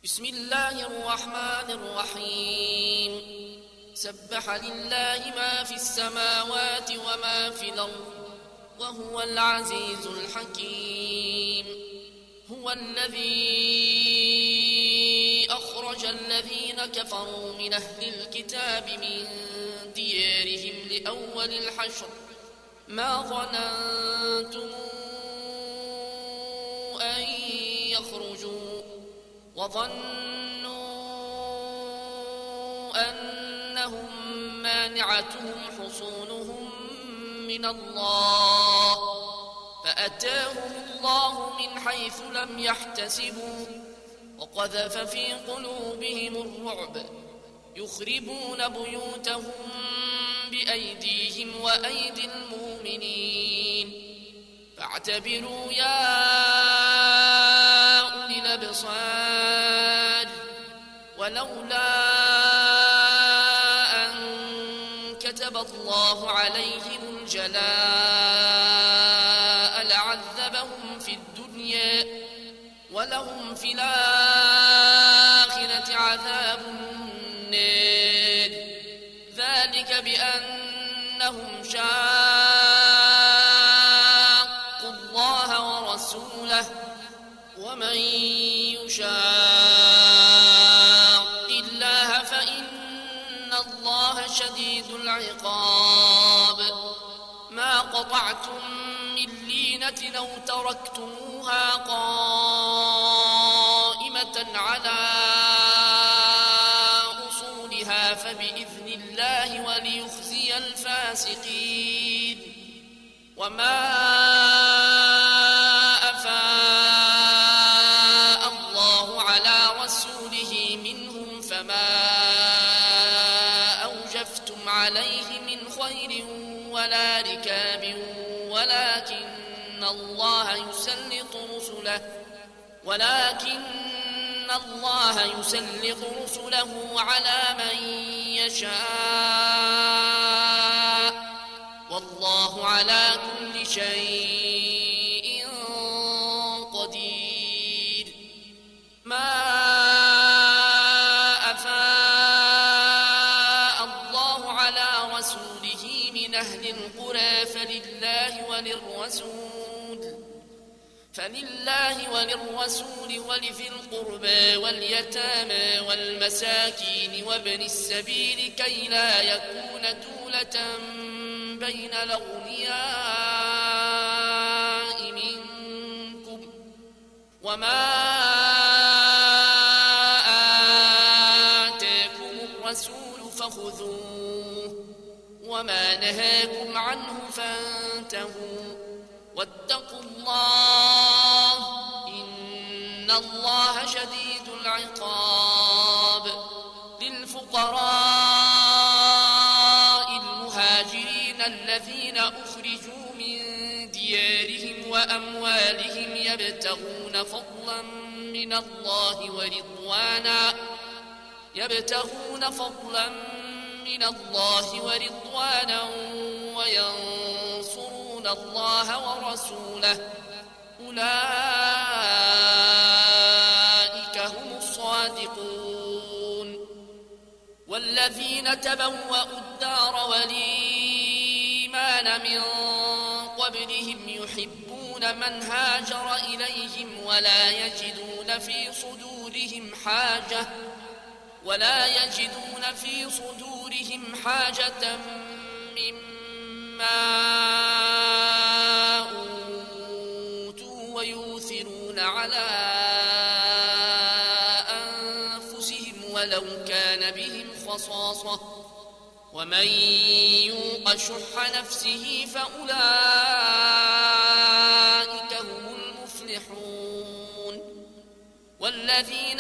بسم الله الرحمن الرحيم سبح لله ما في السماوات وما في الأرض وهو العزيز الحكيم. هو الذي أخرج الذين كفروا من أهل الكتاب من ديارهم لأول الحشر ما ظننتم أن يخرجوا وظنوا أنهم مانعتهم حصونهم من الله فأتاهم الله من حيث لم يحتسبوا وقذف في قلوبهم الرعب يخربون بيوتهم بأيديهم وأيدي المؤمنين فاعتبروا يا أولي الأبصار ولولا أن كتب الله عليهم الجلاء لعذبهم في الدنيا ولهم في الآخرة عذاب النار ذلك بأنهم شاقوا الله ورسوله ومن يشاق الله فإن الله شديد العقاب. ما قطعتم من لينة أو تركتموها قائمة على أصولها فبإذن الله وليخزي الفاسقين. وما أفاء الله على رسوله منهم فما أوجفتم عليه من خير ولا ركاب ولكن الله يسلط رسله على من يشاء والله على كل شيء قدير. ما أفاء الله على رسوله من أهل القرى فلله وللرسول ولذي القربى واليتامى والمساكين وابن السبيل كي لا يكون دولة بين الأغنياء منكم. وما آتاكم الرسول فخذوه وما نهاكم عنه فانتهوا واتقوا الله إن الله شديد العقاب. للفقراء المهاجرين الذين أخرجوا من ديارهم وأموالهم يبتغون فضلا من الله ورضوانا وينصرون الله ورسوله أولئك هم الصادقون. والذين تبوأوا الدار والإيمان من قبلهم يحبون من هاجر إليهم ولا يجدون في صدورهم حاجة مما أوتوا ويؤثرون على أنفسهم ولو كان بهم خصاصة ومن يوق شح نفسه فأولئك هم المفلحون. والذين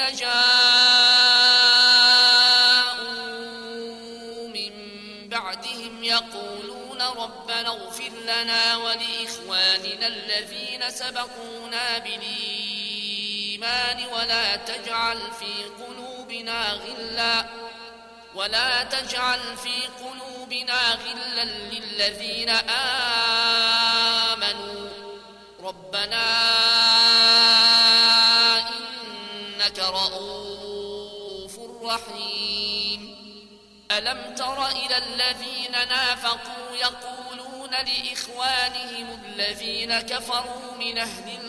جاءوا من بعدهم يقولون ربنا اغفر لنا ولإخواننا الذين سبقونا بالإيمان ولا تجعل في قلوبنا غلا للذين آمنوا ربنا إنك رؤوف رحيم ألم تر إلى الذين نافقوا يقولون لإخوانهم الذين كفروا من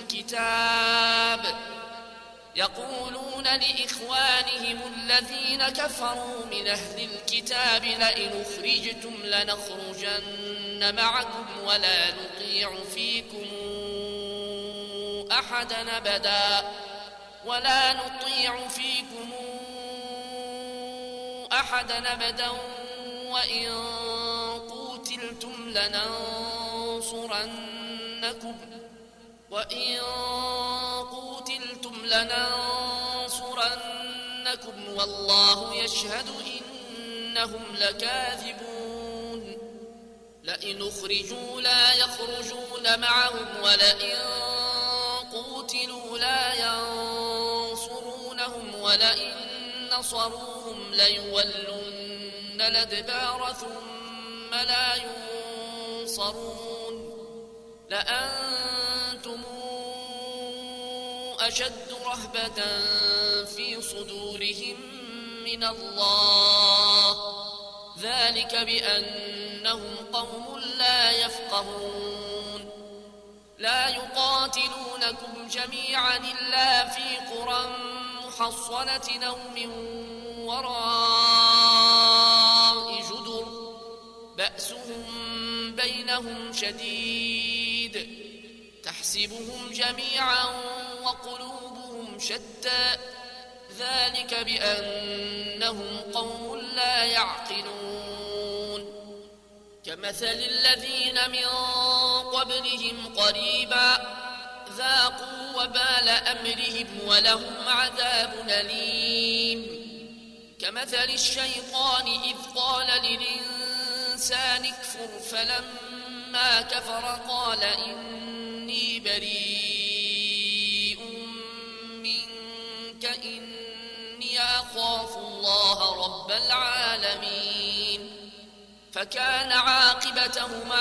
أهل الكتاب لئن أخرجتم لنخرجن معكم ولا نطيع فيكم أحدا أبدا وإن قوتلتم لننصرنكم والله يشهد إنهم لكاذبون لئن أخرجوا لا يخرجون معهم ولئن قوتلوا لا ينصرونهم ولئن نصروهم ليولن الأدبار ثم لا ينصرون لأنتم أشد رهبة في صدورهم من الله ذلك بأنهم قوم لا يفقهون لا يقاتلونكم جميعا إلا في قرى محصنة أو من وراء جدر بأسهم بينهم شديد تحسبهم جميعا وقلوبهم شتى ذلك بأنهم قوم لا يعقلون كمثل الذين من قبلهم قريبا ذاقوا وبال أمرهم ولهم عذاب أليم كمثل الشيطان إذ قال للإنسان اكفر فلما كفر قال إني بريء منك إني أخاف الله رب العالمين فكان عاقبتهما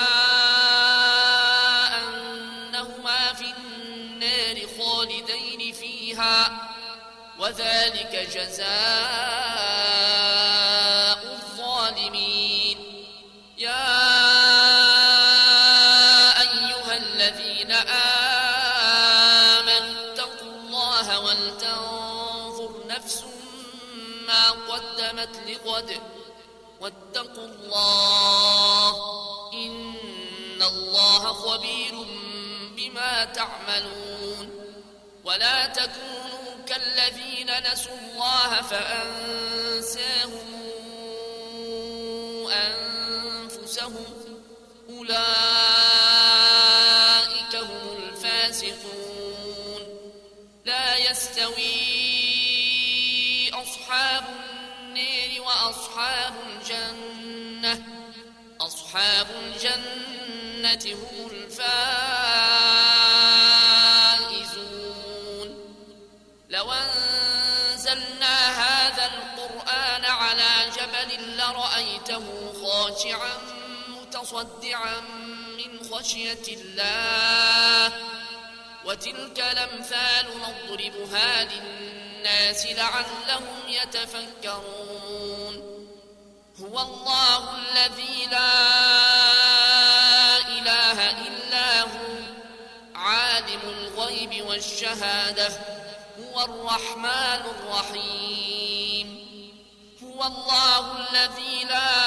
أنهما في النار خالدين فيها وذلك جزاء الظالمين يا أيها الذين آمنوا اتقوا الله ولتنظر نفس ما قدمت لغد واتقوا الله إن الله خبير بما تعملون ولا تكونوا كالذين نسوا الله فأنساهم أنفسهم أولئك هم الفاسقون لا يستوي أصحاب النار وأصحاب الجنة هم الفائزون لو أنزلنا هذا القرآن على جبل لرأيته خاشعا متصدعا من خشية الله وتلك الأمثال نضربها للناس لعلهم يتفكرون هو الله الذي لا إله إلا هو عالم الغيب والشهادة هو الرحمن الرحيم هو الله الذي لا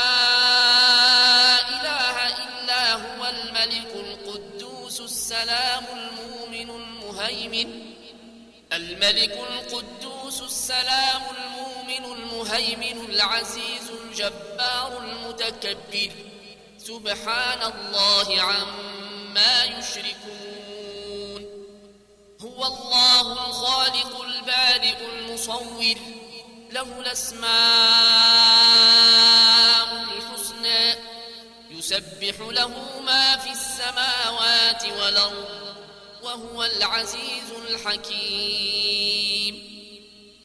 إله إلا هو الملك القدوس السلام المؤمن المهيمن العزيز الجبار المتكبر سبحان الله عما يشركون هو الله الخالق البارئ المصور له الأسماء الحسنى يسبح له ما في السماوات والأرض وهو العزيز الحكيم